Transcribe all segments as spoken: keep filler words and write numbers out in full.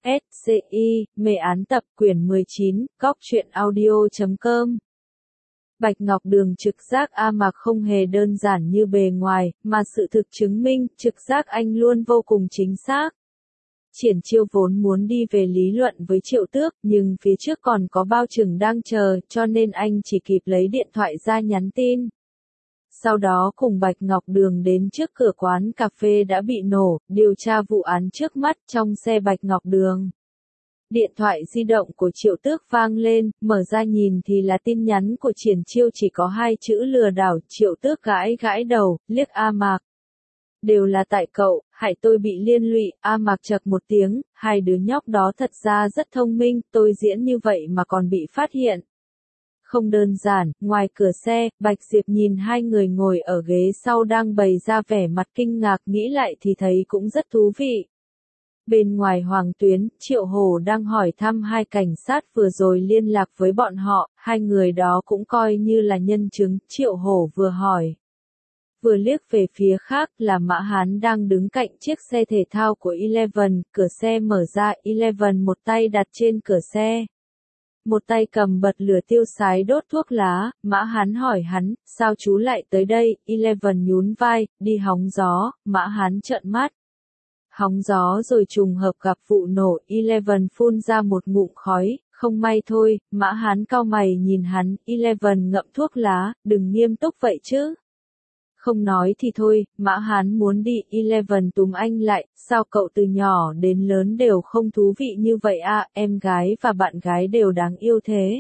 S C I, mê án tập quyển mười chín, góc truyện audio chấm com. Bạch Ngọc Đường trực giác A Mạc không hề đơn giản như bề ngoài, mà sự thực chứng minh, trực giác anh luôn vô cùng chính xác. Triển Chiêu vốn muốn đi về lý luận với Triệu Tước, nhưng phía trước còn có bao chừng đang chờ, cho nên anh chỉ kịp lấy điện thoại ra nhắn tin. Sau đó cùng Bạch Ngọc Đường đến trước cửa quán cà phê đã bị nổ, điều tra vụ án trước mắt trong xe Bạch Ngọc Đường. Điện thoại di động của Triệu Tước vang lên, mở ra nhìn thì là tin nhắn của Triển Chiêu chỉ có hai chữ lừa đảo. Triệu Tước gãi gãi đầu, liếc A Mạc. Đều là tại cậu, hại tôi bị liên lụy. A Mạc chậc một tiếng, hai đứa nhóc đó thật ra rất thông minh, tôi diễn như vậy mà còn bị phát hiện. Không đơn giản, ngoài cửa xe, Bạch Diệp nhìn hai người ngồi ở ghế sau đang bày ra vẻ mặt kinh ngạc, nghĩ lại thì thấy cũng rất thú vị. Bên ngoài Hoàng Tuyến, Triệu Hổ đang hỏi thăm hai cảnh sát vừa rồi liên lạc với bọn họ, hai người đó cũng coi như là nhân chứng. Triệu Hổ vừa hỏi, vừa liếc về phía khác là Mã Hán đang đứng cạnh chiếc xe thể thao của Eleven, cửa xe mở ra, Eleven một tay đặt trên cửa xe. Một tay cầm bật lửa tiêu sái đốt thuốc lá. Mã Hán hỏi hắn, sao chú lại tới đây? Eleven nhún vai, đi hóng gió. Mã Hán trợn mắt. Hóng gió rồi trùng hợp gặp vụ nổ. Eleven phun ra một ngụm khói, không may thôi. Mã Hán cau mày nhìn hắn, Eleven ngậm thuốc lá, đừng nghiêm túc vậy chứ. Không nói thì thôi. Mã Hán muốn đi. Eleven túm anh lại, sao cậu từ nhỏ đến lớn đều không thú vị như vậy à, em gái và bạn gái đều đáng yêu thế.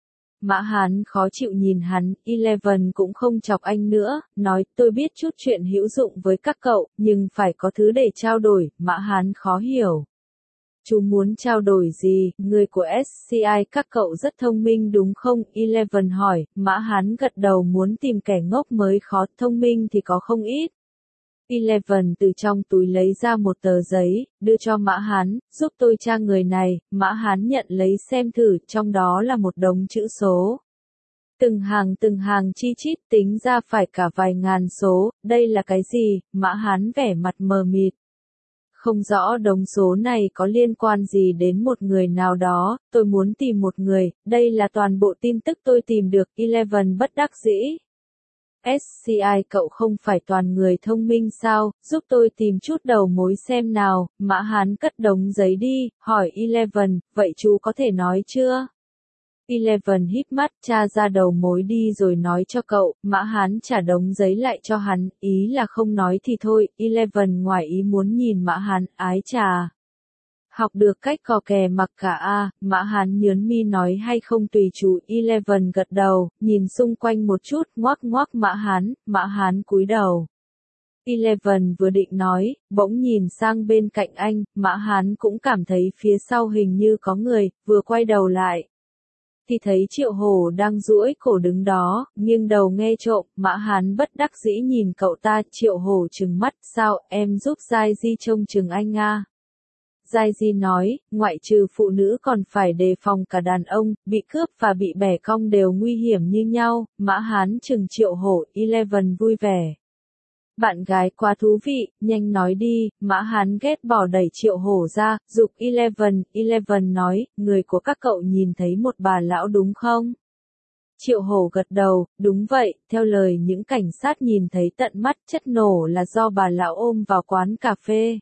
Mã Hán khó chịu nhìn hắn, Eleven cũng không chọc anh nữa, nói, tôi biết chút chuyện hữu dụng với các cậu, nhưng phải có thứ để trao đổi. Mã Hán khó hiểu. Chú muốn trao đổi gì? Người của S C I các cậu rất thông minh đúng không? Eleven hỏi. Mã Hán gật đầu, muốn tìm kẻ ngốc mới khó, thông minh thì có không ít. Eleven từ trong túi lấy ra một tờ giấy, đưa cho Mã Hán, giúp tôi tra người này. Mã Hán nhận lấy xem thử, trong đó là một đống chữ số. Từng hàng từng hàng chi chít, tính ra phải cả vài ngàn số, đây là cái gì? Mã Hán vẻ mặt mờ mịt. Không rõ đống số này có liên quan gì đến một người nào đó, tôi muốn tìm một người, đây là toàn bộ tin tức tôi tìm được. Eleven bất đắc dĩ. S C I cậu không phải toàn người thông minh sao, giúp tôi tìm chút đầu mối xem nào. Mã Hán cất đống giấy đi, hỏi Eleven, vậy chú có thể nói chưa? Eleven híp mắt, tra ra đầu mối đi rồi nói cho cậu. Mã Hán trả đống giấy lại cho hắn, ý là không nói thì thôi. Eleven ngoài ý muốn nhìn Mã Hán, ái chà. Học được cách cò kè mặc cả a. Mã Hán nhớn mi nói hay không tùy chú. Eleven gật đầu, nhìn xung quanh một chút, ngoác ngoác Mã Hán. Mã Hán cúi đầu. Eleven vừa định nói, bỗng nhìn sang bên cạnh anh, Mã Hán cũng cảm thấy phía sau hình như có người, vừa quay đầu lại. Thì thấy Triệu Hổ đang duỗi cổ đứng đó, nghiêng đầu nghe trộm. Mã Hán bất đắc dĩ nhìn cậu ta. Triệu Hổ trừng mắt, sao, em giúp Giai Di trông chừng anh à? Giai Di nói, ngoại trừ phụ nữ còn phải đề phòng cả đàn ông, bị cướp và bị bẻ cong đều nguy hiểm như nhau. Mã Hán chừng Triệu Hổ. Eleven vui vẻ. Bạn gái quá thú vị, nhanh nói đi. Mã Hán ghét bỏ đẩy Triệu Hổ ra, giục Eleven. Eleven nói, người của các cậu nhìn thấy một bà lão đúng không? Triệu Hổ gật đầu, đúng vậy, theo lời những cảnh sát nhìn thấy tận mắt, chất nổ là do bà lão ôm vào quán cà phê.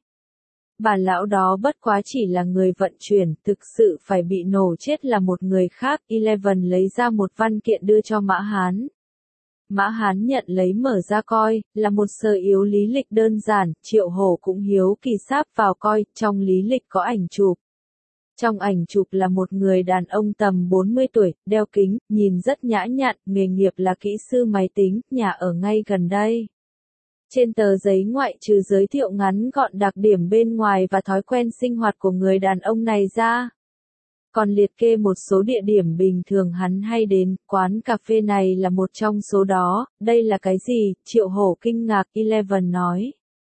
Bà lão đó bất quá chỉ là người vận chuyển, thực sự phải bị nổ chết là một người khác. Eleven lấy ra một văn kiện đưa cho Mã Hán. Mã Hán nhận lấy mở ra coi, là một sơ yếu lý lịch đơn giản. Triệu Hổ cũng hiếu kỳ sáp vào coi, trong lý lịch có ảnh chụp. Trong ảnh chụp là một người đàn ông tầm bốn mươi tuổi, đeo kính, nhìn rất nhã nhặn, nghề nghiệp là kỹ sư máy tính, nhà ở ngay gần đây. Trên tờ giấy ngoại trừ giới thiệu ngắn gọn đặc điểm bên ngoài và thói quen sinh hoạt của người đàn ông này ra, còn liệt kê một số địa điểm bình thường hắn hay đến, quán cà phê này là một trong số đó. Đây là cái gì? Triệu Hổ kinh ngạc. Eleven nói.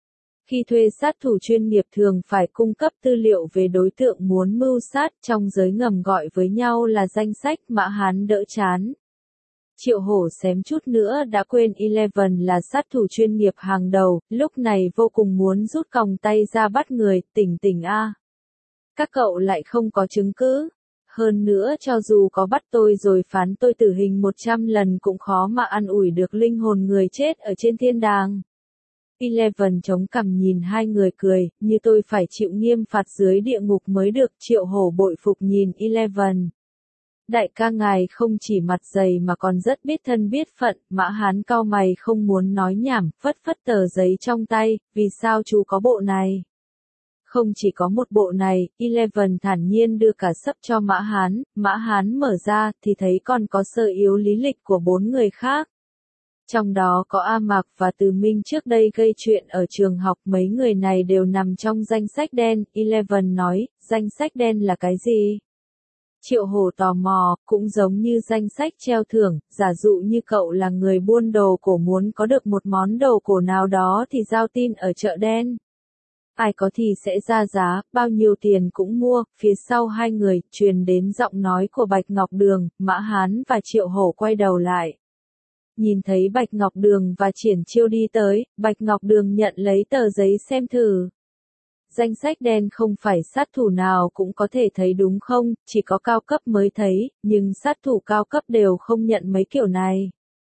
Khi thuê sát thủ chuyên nghiệp thường phải cung cấp tư liệu về đối tượng muốn mưu sát, trong giới ngầm gọi với nhau là danh sách. Mã Hán đỡ chán. Triệu Hổ xém chút nữa đã quên Eleven là sát thủ chuyên nghiệp hàng đầu, lúc này vô cùng muốn rút còng tay ra bắt người. Tỉnh tỉnh a. Các cậu lại không có chứng cứ. Hơn nữa cho dù có bắt tôi rồi phán tôi tử hình một trăm lần cũng khó mà an ủi được linh hồn người chết ở trên thiên đàng. Eleven chống cằm nhìn hai người cười, như tôi phải chịu nghiêm phạt dưới địa ngục mới được. Triệu Hổ bội phục nhìn Eleven. Đại ca ngài không chỉ mặt dày mà còn rất biết thân biết phận. Mã Hán cau mày không muốn nói nhảm, phất phất tờ giấy trong tay, vì sao chú có bộ này? Không chỉ có một bộ này, Eleven thản nhiên đưa cả sấp cho Mã Hán. Mã Hán mở ra thì thấy còn có sơ yếu lý lịch của bốn người khác. Trong đó có A Mạc và Từ Minh trước đây gây chuyện ở trường học, mấy người này đều nằm trong danh sách đen. Eleven nói, danh sách đen là cái gì? Triệu Hổ tò mò, cũng giống như danh sách treo thưởng, giả dụ như cậu là người buôn đồ cổ muốn có được một món đồ cổ nào đó thì giao tin ở chợ đen. Ai có thì sẽ ra giá, bao nhiêu tiền cũng mua. Phía sau hai người, truyền đến giọng nói của Bạch Ngọc Đường. Mã Hán và Triệu Hổ quay đầu lại. Nhìn thấy Bạch Ngọc Đường và Triển Chiêu đi tới, Bạch Ngọc Đường nhận lấy tờ giấy xem thử. Danh sách đen không phải sát thủ nào cũng có thể thấy đúng không, chỉ có cao cấp mới thấy, nhưng sát thủ cao cấp đều không nhận mấy kiểu này.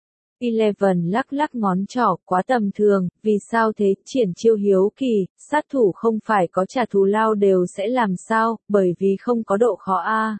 Eleven lắc lắc ngón trỏ, quá tầm thường, vì sao thế? Triển Chiêu hiếu kỳ, sát thủ không phải có trả thù lao đều sẽ làm sao, bởi vì không có độ khó a.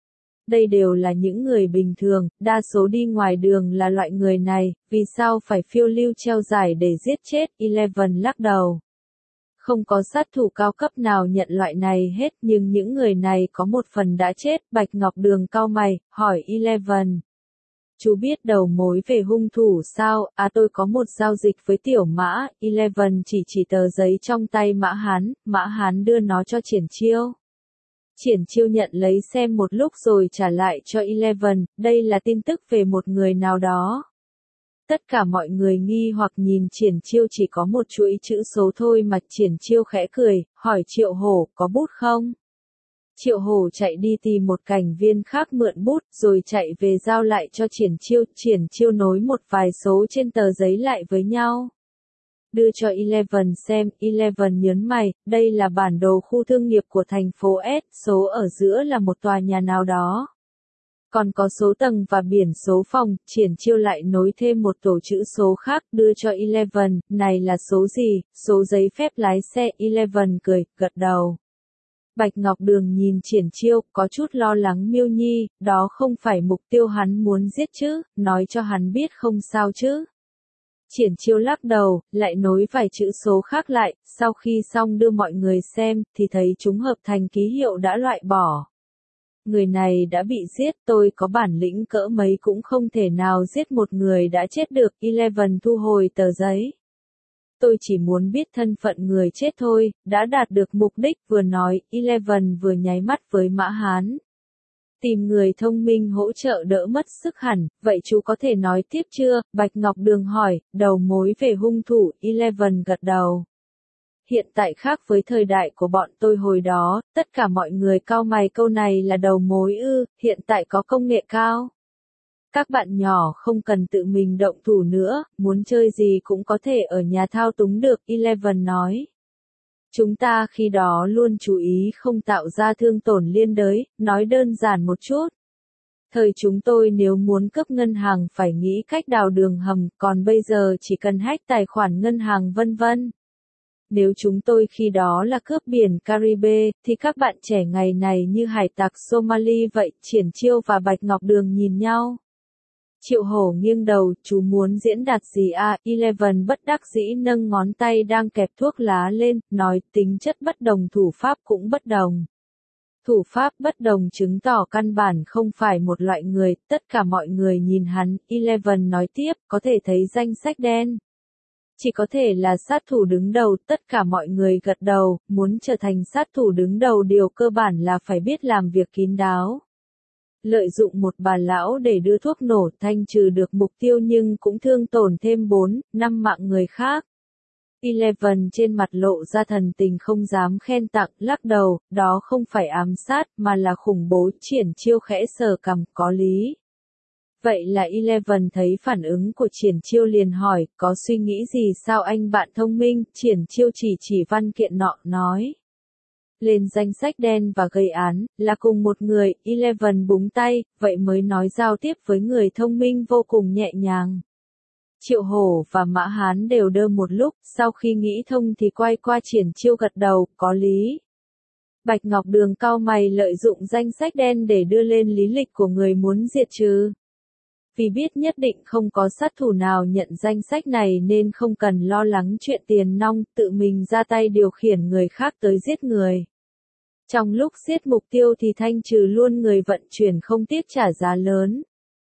Đây đều là những người bình thường, đa số đi ngoài đường là loại người này, vì sao phải phiêu lưu treo giải để giết chết? Eleven lắc đầu. Không có sát thủ cao cấp nào nhận loại này hết, nhưng những người này có một phần đã chết. Bạch Ngọc Đường cau mày, hỏi Eleven. Chú biết đầu mối về hung thủ sao? À, tôi có một giao dịch với Tiểu Mã. Eleven chỉ chỉ tờ giấy trong tay Mã Hán. Mã Hán đưa nó cho Triển Chiêu. Triển Chiêu nhận lấy xem một lúc rồi trả lại cho Eleven. Đây là tin tức về một người nào đó. Tất cả mọi người nghi hoặc nhìn Triển Chiêu, chỉ có một chuỗi chữ số thôi mà. Triển Chiêu khẽ cười, hỏi Triệu Hổ, có bút không? Triệu Hổ chạy đi tìm một cảnh viên khác mượn bút, rồi chạy về giao lại cho Triển Chiêu. Triển Chiêu nối một vài số trên tờ giấy lại với nhau. Đưa cho Eleven xem. Eleven nhớn mày, đây là bản đồ khu thương nghiệp của thành phố S, số ở giữa là một tòa nhà nào đó. Còn có số tầng và biển số phòng. Triển Chiêu lại nối thêm một tổ chữ số khác, đưa cho Eleven, này là số gì? Số giấy phép lái xe. Eleven cười, gật đầu. Bạch Ngọc Đường nhìn Triển Chiêu, có chút lo lắng. Miêu Nhi, đó không phải mục tiêu hắn muốn giết chứ, nói cho hắn biết không sao chứ. Triển Chiêu lắc đầu, lại nối vài chữ số khác lại, sau khi xong đưa mọi người xem, thì thấy chúng hợp thành ký hiệu đã loại bỏ. Người này đã bị giết, tôi có bản lĩnh cỡ mấy cũng không thể nào giết một người đã chết được. Eleven thu hồi tờ giấy. Tôi chỉ muốn biết thân phận người chết thôi, đã đạt được mục đích. Vừa nói, Eleven vừa nháy mắt với Mã Hán. Tìm người thông minh hỗ trợ đỡ mất sức hẳn, vậy chú có thể nói tiếp chưa? Bạch Ngọc Đường hỏi, đầu mối về hung thủ. Eleven gật đầu. Hiện tại khác với thời đại của bọn tôi hồi đó, tất cả mọi người cau mày, câu này là đầu mối ư? Hiện tại có công nghệ cao. Các bạn nhỏ không cần tự mình động thủ nữa, muốn chơi gì cũng có thể ở nhà thao túng được. Eleven nói. Chúng ta khi đó luôn chú ý không tạo ra thương tổn liên đới, nói đơn giản một chút. Thời chúng tôi nếu muốn cướp ngân hàng phải nghĩ cách đào đường hầm, còn bây giờ chỉ cần hack tài khoản ngân hàng vân vân. Nếu chúng tôi khi đó là cướp biển Caribe, thì các bạn trẻ ngày này như hải tặc Somali vậy. Triển Chiêu và Bạch Ngọc Đường nhìn nhau. Triệu Hổ nghiêng đầu, chú muốn diễn đạt gì à? Eleven bất đắc dĩ nâng ngón tay đang kẹp thuốc lá lên, nói tính chất bất đồng, thủ pháp cũng bất đồng. Thủ pháp bất đồng chứng tỏ căn bản không phải một loại người. Tất cả mọi người nhìn hắn. Eleven nói tiếp, có thể thấy danh sách đen. Chỉ có thể là sát thủ đứng đầu. Tất cả mọi người gật đầu. Muốn trở thành sát thủ đứng đầu điều cơ bản là phải biết làm việc kín đáo. Lợi dụng một bà lão để đưa thuốc nổ, thanh trừ được mục tiêu nhưng cũng thương tổn thêm bốn, năm mạng người khác. Eleven trên mặt lộ ra thần tình không dám khen tặng, lắc đầu, đó không phải ám sát mà là khủng bố. Triển Chiêu khẽ sờ cằm, có lý. Vậy là Eleven thấy phản ứng của Triển Chiêu liền hỏi, có suy nghĩ gì sao anh bạn thông minh? Triển Chiêu chỉ chỉ văn kiện nọ, nói. lên danh sách đen và gây án, là cùng một người. Eleven búng tay, vậy mới nói giao tiếp với người thông minh vô cùng nhẹ nhàng. Triệu Hổ và Mã Hán đều đơ một lúc, sau khi nghĩ thông thì quay qua Triển Chiêu gật đầu, có lý. Bạch Ngọc Đường cau mày, lợi dụng danh sách đen để đưa lên lý lịch của người muốn diệt trừ. Vì biết nhất định không có sát thủ nào nhận danh sách này nên không cần lo lắng chuyện tiền nong, tự mình ra tay điều khiển người khác tới giết người. Trong lúc giết mục tiêu thì thanh trừ luôn người vận chuyển không tiếc trả giá lớn.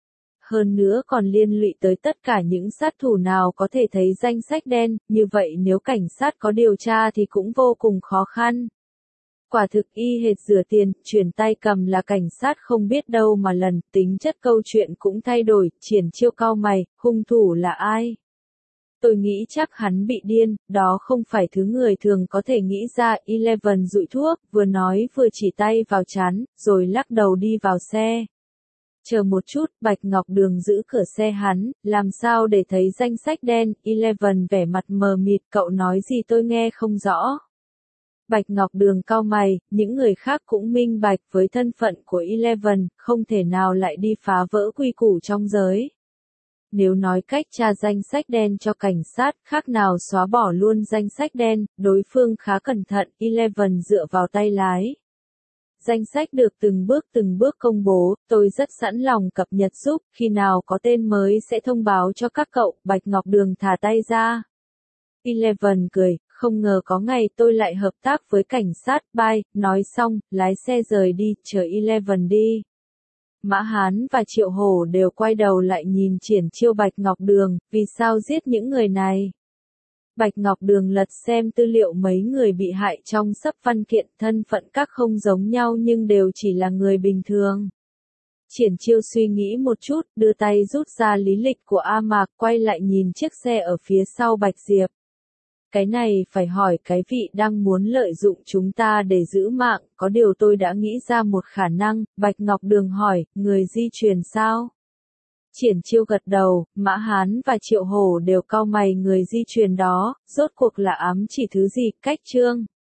Hơn nữa còn liên lụy tới tất cả những sát thủ nào có thể thấy danh sách đen, như vậy nếu cảnh sát có điều tra thì cũng vô cùng khó khăn. Quả thực y hệt rửa tiền, chuyển tay cầm là cảnh sát không biết đâu mà lần, tính chất câu chuyện cũng thay đổi. Triển Chiêu cau mày, hung thủ là ai? Tôi nghĩ chắc hắn bị điên, đó không phải thứ người thường có thể nghĩ ra. Eleven dụi thuốc, vừa nói vừa chỉ tay vào trán, rồi lắc đầu đi vào xe. Chờ một chút, Bạch Ngọc Đường giữ cửa xe hắn, làm sao để thấy danh sách đen? Eleven vẻ mặt mờ mịt, cậu nói gì tôi nghe không rõ. Bạch Ngọc Đường cau mày, những người khác cũng minh bạch với thân phận của Eleven, không thể nào lại đi phá vỡ quy củ trong giới. Nếu nói cách tra danh sách đen cho cảnh sát, khác nào xóa bỏ luôn danh sách đen, đối phương khá cẩn thận. Eleven dựa vào tay lái. Danh sách được từng bước từng bước công bố, tôi rất sẵn lòng cập nhật giúp, khi nào có tên mới sẽ thông báo cho các cậu. Bạch Ngọc Đường thả tay ra. Eleven cười, không ngờ có ngày tôi lại hợp tác với cảnh sát. Bye, nói xong, lái xe rời đi, chờ Eleven đi. Mã Hán và Triệu Hổ đều quay đầu lại nhìn Triển Chiêu. Bạch Ngọc Đường, vì sao giết những người này? Bạch Ngọc Đường lật xem tư liệu mấy người bị hại trong sấp văn kiện, thân phận các không giống nhau nhưng đều chỉ là người bình thường. Triển Chiêu suy nghĩ một chút, đưa tay rút ra lý lịch của A Mạc, quay lại nhìn chiếc xe ở phía sau Bạch Diệp. Cái này phải hỏi cái vị đang muốn lợi dụng chúng ta để giữ mạng, có điều tôi đã nghĩ ra một khả năng. Bạch Ngọc Đường hỏi, người di truyền sao? Triển Chiêu gật đầu, Mã Hán và Triệu Hổ đều cau mày, người di truyền đó, rốt cuộc là ám chỉ thứ gì? Cách chương